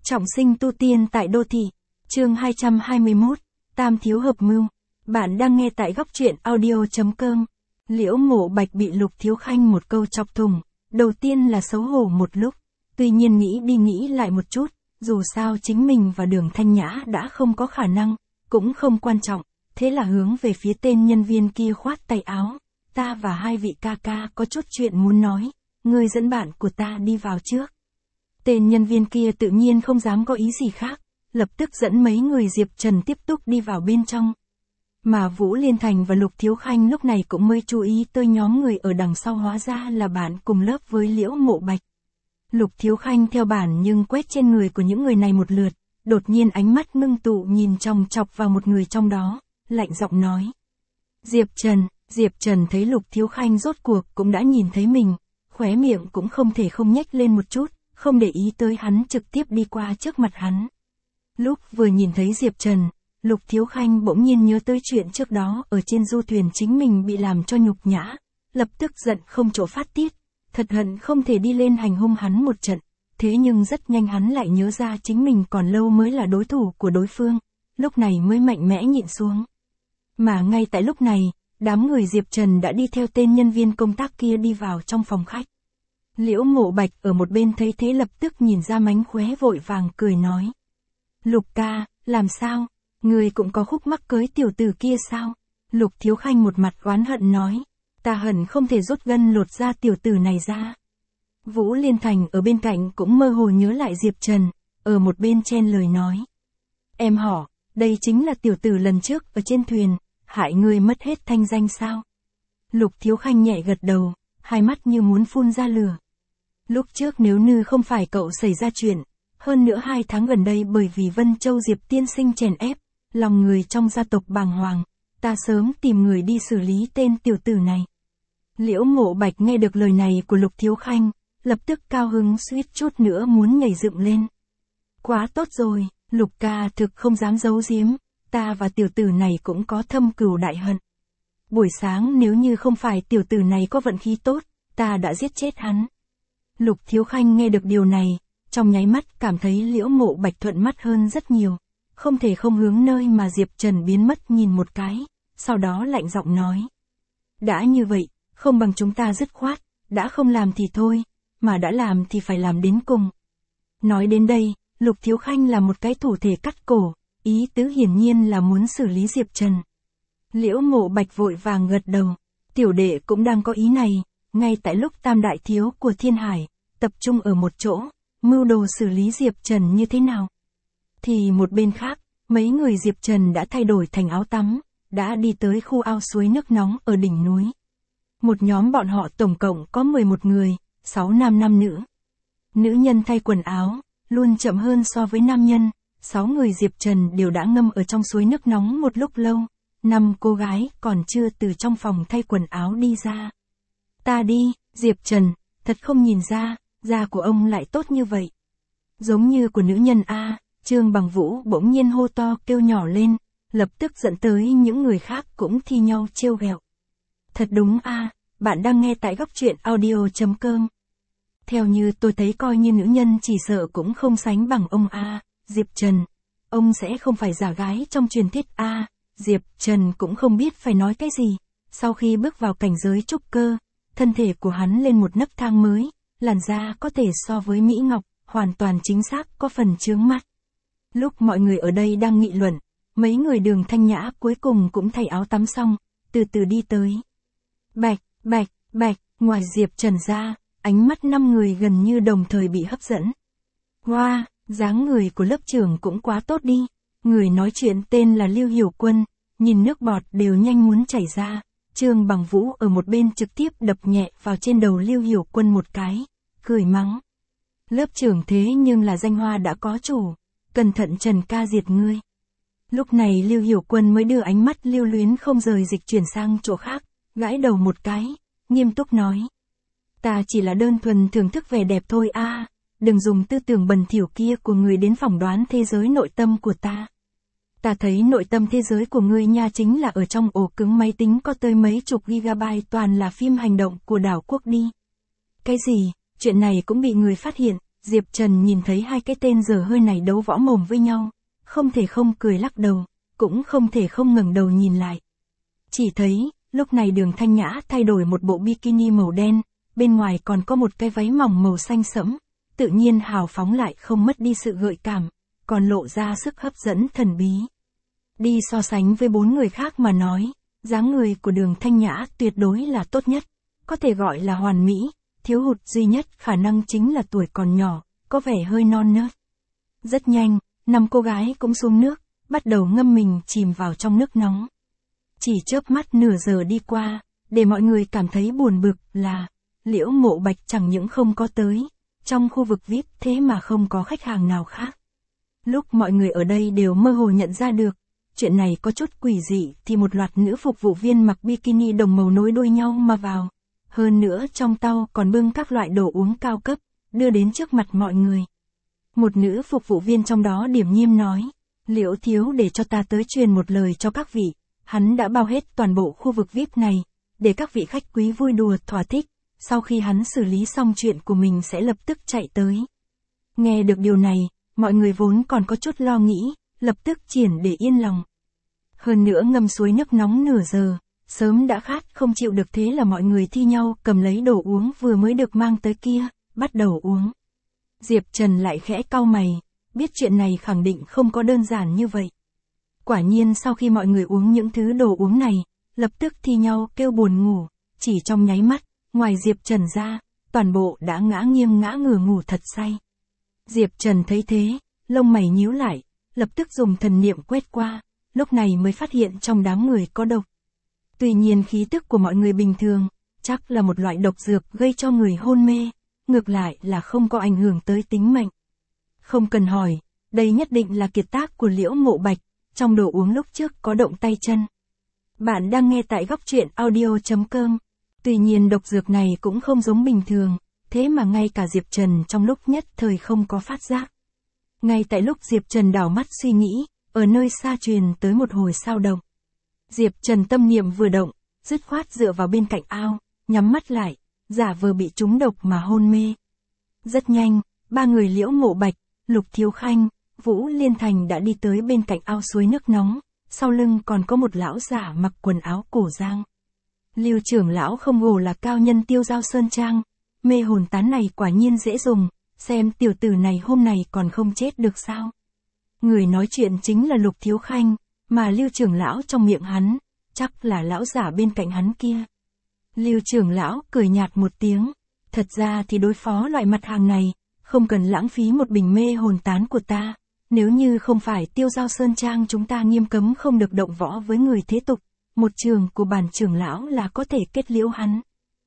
Trọng sinh tu tiên tại đô thị. Chương 221, Tam thiếu hợp mưu. Bạn đang nghe tại góc truyện audio.com. Liễu Mộ Bạch bị Lục Thiếu Khanh một câu chọc thủng, đầu tiên là xấu hổ một lúc, tuy nhiên nghĩ đi nghĩ lại một chút, dù sao chính mình và Đường Thanh Nhã đã không có khả năng, cũng không quan trọng, thế là hướng về phía tên nhân viên kia khoát tay áo, ta và hai vị ca ca có chút chuyện muốn nói, ngươi dẫn bạn của ta đi vào trước. Tên nhân viên kia tự nhiên không dám có ý gì khác, lập tức dẫn mấy người Diệp Trần tiếp tục đi vào bên trong. Mà Vũ Liên Thành và Lục Thiếu Khanh lúc này cũng mới chú ý tới nhóm người ở đằng sau hóa ra là bạn cùng lớp với Liễu Mộ Bạch. Lục Thiếu Khanh theo bản nhưng quét trên người của những người này một lượt, đột nhiên ánh mắt ngưng tụ nhìn chòng chọc vào một người trong đó, lạnh giọng nói. Diệp Trần thấy Lục Thiếu Khanh rốt cuộc cũng đã nhìn thấy mình, khóe miệng cũng không thể không nhếch lên một chút, không để ý tới hắn trực tiếp đi qua trước mặt hắn. Lúc vừa nhìn thấy Diệp Trần, Lục Thiếu Khanh bỗng nhiên nhớ tới chuyện trước đó ở trên du thuyền chính mình bị làm cho nhục nhã, lập tức giận không chỗ phát tiết, thật hận không thể đi lên hành hung hắn một trận, thế nhưng rất nhanh hắn lại nhớ ra chính mình còn lâu mới là đối thủ của đối phương, lúc này mới mạnh mẽ nhịn xuống. Mà ngay tại lúc này, đám người Diệp Trần đã đi theo tên nhân viên công tác kia đi vào trong phòng khách. Liễu Mộ Bạch ở một bên thấy thế lập tức nhìn ra mánh khóe vội vàng cười nói. Lục ca, làm sao? Người cũng có khúc mắc cưới tiểu tử kia sao? Lục Thiếu Khanh một mặt oán hận nói. Ta hận không thể rút gân lột da tiểu tử này ra. Vũ Liên Thành ở bên cạnh cũng mơ hồ nhớ lại Diệp Trần, ở một bên chen lời nói. Em họ, đây chính là tiểu tử lần trước ở trên thuyền, hại người mất hết thanh danh sao? Lục Thiếu Khanh nhẹ gật đầu, hai mắt như muốn phun ra lửa. Lúc trước nếu như không phải cậu xảy ra chuyện, hơn nữa 2 tháng gần đây bởi vì Vân Châu Diệp tiên sinh chèn ép, lòng người trong gia tộc bàng hoàng, ta sớm tìm người đi xử lý tên tiểu tử này. Liễu Mộ Bạch nghe được lời này của Lục Thiếu Khanh, lập tức cao hứng suýt chút nữa muốn nhảy dựng lên. Quá tốt rồi, Lục ca thực không dám giấu giếm, ta và tiểu tử này cũng có thâm cừu đại hận. Buổi sáng nếu như không phải tiểu tử này có vận khí tốt, ta đã giết chết hắn. Lục Thiếu Khanh nghe được điều này, trong nháy mắt cảm thấy Liễu Mộ Bạch thuận mắt hơn rất nhiều, không thể không hướng nơi mà Diệp Trần biến mất nhìn một cái, sau đó lạnh giọng nói. Đã như vậy, không bằng chúng ta dứt khoát, đã không làm thì thôi, mà đã làm thì phải làm đến cùng. Nói đến đây, Lục Thiếu Khanh là một cái thủ thể cắt cổ, ý tứ hiển nhiên là muốn xử lý Diệp Trần. Liễu Mộ Bạch vội vàng gật đầu, tiểu đệ cũng đang có ý này. Ngay tại lúc Tam đại thiếu của Thiên Hải, tập trung ở một chỗ, mưu đồ xử lý Diệp Trần như thế nào. Thì một bên khác, mấy người Diệp Trần đã thay đổi thành áo tắm, đã đi tới khu ao suối nước nóng ở đỉnh núi. Một nhóm bọn họ tổng cộng có 11 người, 6 nam 5 nữ. Nữ nhân thay quần áo, luôn chậm hơn so với nam nhân, 6 người Diệp Trần đều đã ngâm ở trong suối nước nóng một lúc lâu, 5 cô gái còn chưa từ trong phòng thay quần áo đi ra. Ta đi, Diệp Trần, thật không nhìn ra, da của ông lại tốt như vậy. Giống như của nữ nhân A, Trương Bằng Vũ bỗng nhiên hô to kêu nhỏ lên, lập tức dẫn tới những người khác cũng thi nhau trêu ghẹo. Thật đúng A, bạn đang nghe tại góc truyện audio.com. Theo như tôi thấy coi như nữ nhân chỉ sợ cũng không sánh bằng ông A, Diệp Trần. Ông sẽ không phải giả gái trong truyền thuyết A, Diệp Trần cũng không biết phải nói cái gì. Sau khi bước vào cảnh giới trúc cơ, thân thể của hắn lên một nấc thang mới, làn da có thể so với Mỹ Ngọc, hoàn toàn chính xác có phần chướng mắt. Lúc mọi người ở đây đang nghị luận, mấy người Đường Thanh Nhã cuối cùng cũng thay áo tắm xong, từ từ đi tới. Bạch, ngoài Diệp Trần ra, ánh mắt 5 người gần như đồng thời bị hấp dẫn. Wow, dáng người của lớp trưởng cũng quá tốt đi. Người nói chuyện tên là Lưu Hiểu Quân, nhìn nước bọt đều nhanh muốn chảy ra. Trương Bằng Vũ ở một bên trực tiếp đập nhẹ vào trên đầu Lưu Hiểu Quân một cái, cười mắng. Lớp trưởng thế nhưng là danh hoa đã có chủ, cẩn thận Trần ca diệt ngươi. Lúc này Lưu Hiểu Quân mới đưa ánh mắt lưu luyến không rời dịch chuyển sang chỗ khác, gãi đầu một cái, nghiêm túc nói. Ta chỉ là đơn thuần thưởng thức vẻ đẹp thôi a, đừng dùng tư tưởng bẩn thỉu kia của người đến phỏng đoán thế giới nội tâm của ta. Ta thấy nội tâm thế giới của ngươi nha chính là ở trong ổ cứng máy tính có tới mấy chục gigabyte toàn là phim hành động của đảo quốc đi. Cái gì, chuyện này cũng bị người phát hiện, Diệp Trần nhìn thấy hai cái tên dở hơi này đấu võ mồm với nhau, không thể không cười lắc đầu, cũng không thể không ngẩng đầu nhìn lại. Chỉ thấy, lúc này Đường Thanh Nhã thay đổi một bộ bikini màu đen, bên ngoài còn có một cái váy mỏng màu xanh sẫm, tự nhiên hào phóng lại không mất đi sự gợi cảm, còn lộ ra sức hấp dẫn thần bí. Đi so sánh với 4 người khác mà nói, dáng người của Đường Thanh Nhã tuyệt đối là tốt nhất, có thể gọi là hoàn mỹ, thiếu hụt duy nhất khả năng chính là tuổi còn nhỏ, có vẻ hơi non nớt. Rất nhanh, 5 cô gái cũng xuống nước, bắt đầu ngâm mình chìm vào trong nước nóng. Chỉ chớp mắt nửa giờ đi qua, để mọi người cảm thấy buồn bực là, Liễu Mộ Bạch chẳng những không có tới, trong khu vực VIP thế mà không có khách hàng nào khác. Lúc mọi người ở đây đều mơ hồ nhận ra được, chuyện này có chút quỷ dị thì một loạt nữ phục vụ viên mặc bikini đồng màu nối đuôi nhau mà vào. Hơn nữa trong tàu còn bưng các loại đồ uống cao cấp, đưa đến trước mặt mọi người. Một nữ phục vụ viên trong đó điềm nhiên nói, Liễu thiếu để cho ta tới truyền một lời cho các vị, hắn đã bao hết toàn bộ khu vực VIP này, để các vị khách quý vui đùa thỏa thích, sau khi hắn xử lý xong chuyện của mình sẽ lập tức chạy tới. Nghe được điều này, mọi người vốn còn có chút lo nghĩ, lập tức triển để yên lòng. Hơn nữa ngâm suối nước nóng nửa giờ, sớm đã khát không chịu được, thế là mọi người thi nhau cầm lấy đồ uống vừa mới được mang tới kia, bắt đầu uống. Diệp Trần lại khẽ cau mày, biết chuyện này khẳng định không có đơn giản như vậy. Quả nhiên sau khi mọi người uống những thứ đồ uống này, lập tức thi nhau kêu buồn ngủ, chỉ trong nháy mắt, ngoài Diệp Trần ra, toàn bộ đã ngã nghiêng ngã ngửa ngủ thật say. Diệp Trần thấy thế, lông mày nhíu lại, lập tức dùng thần niệm quét qua, lúc này mới phát hiện trong đám người có độc. Tuy nhiên khí tức của mọi người bình thường, chắc là một loại độc dược gây cho người hôn mê, ngược lại là không có ảnh hưởng tới tính mệnh. Không cần hỏi, đây nhất định là kiệt tác của Liễu Mộ Bạch, trong đồ uống lúc trước có động tay chân. Bạn đang nghe tại góc truyện audio.com. Tuy nhiên độc dược này cũng không giống bình thường, thế mà ngay cả Diệp Trần trong lúc nhất thời không có phát giác. Ngay tại lúc Diệp Trần đảo mắt suy nghĩ, ở nơi xa truyền tới một hồi sao động. Diệp Trần tâm niệm vừa động, dứt khoát dựa vào bên cạnh ao, nhắm mắt lại, giả vờ bị trúng độc mà hôn mê. Rất nhanh, 3 người Liễu Mộ Bạch, Lục Thiếu Khanh, Vũ Liên Thành đã đi tới bên cạnh ao suối nước nóng, sau lưng còn có một lão giả mặc quần áo cổ giang. Lưu trưởng lão không hổ là cao nhân Tiêu Giao Sơn Trang, mê hồn tán này quả nhiên dễ dùng, xem tiểu tử này hôm nay còn không chết được sao. Người nói chuyện chính là Lục Thiếu Khanh, mà Lưu trưởng lão trong miệng hắn, chắc là lão giả bên cạnh hắn kia. Lưu trưởng lão cười nhạt một tiếng, thật ra thì đối phó loại mặt hàng này, không cần lãng phí một bình mê hồn tán của ta, nếu như không phải Tiêu Giao Sơn Trang chúng ta nghiêm cấm không được động võ với người thế tục, một trường của bản trưởng lão là có thể kết liễu hắn.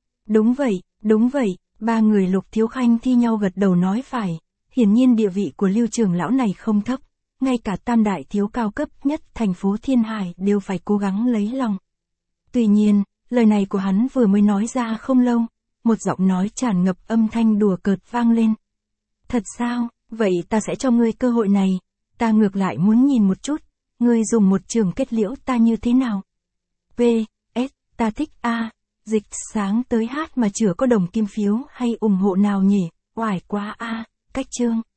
Đúng vậy, 3 người Lục Thiếu Khanh thi nhau gật đầu nói phải, hiển nhiên địa vị của Lưu trưởng lão này không thấp, ngay cả tam đại thiếu cao cấp nhất thành phố Thiên Hải đều phải cố gắng lấy lòng. Tuy nhiên, lời này của hắn vừa mới nói ra không lâu, một giọng nói tràn ngập âm thanh đùa cợt vang lên. Thật sao, vậy ta sẽ cho ngươi cơ hội này, ta ngược lại muốn nhìn một chút, ngươi dùng một trường kết liễu ta như thế nào. PS, ta thích A, dịch sáng tới hát mà chữa có đồng kim phiếu hay ủng hộ nào nhỉ, oải quá A, cách chương.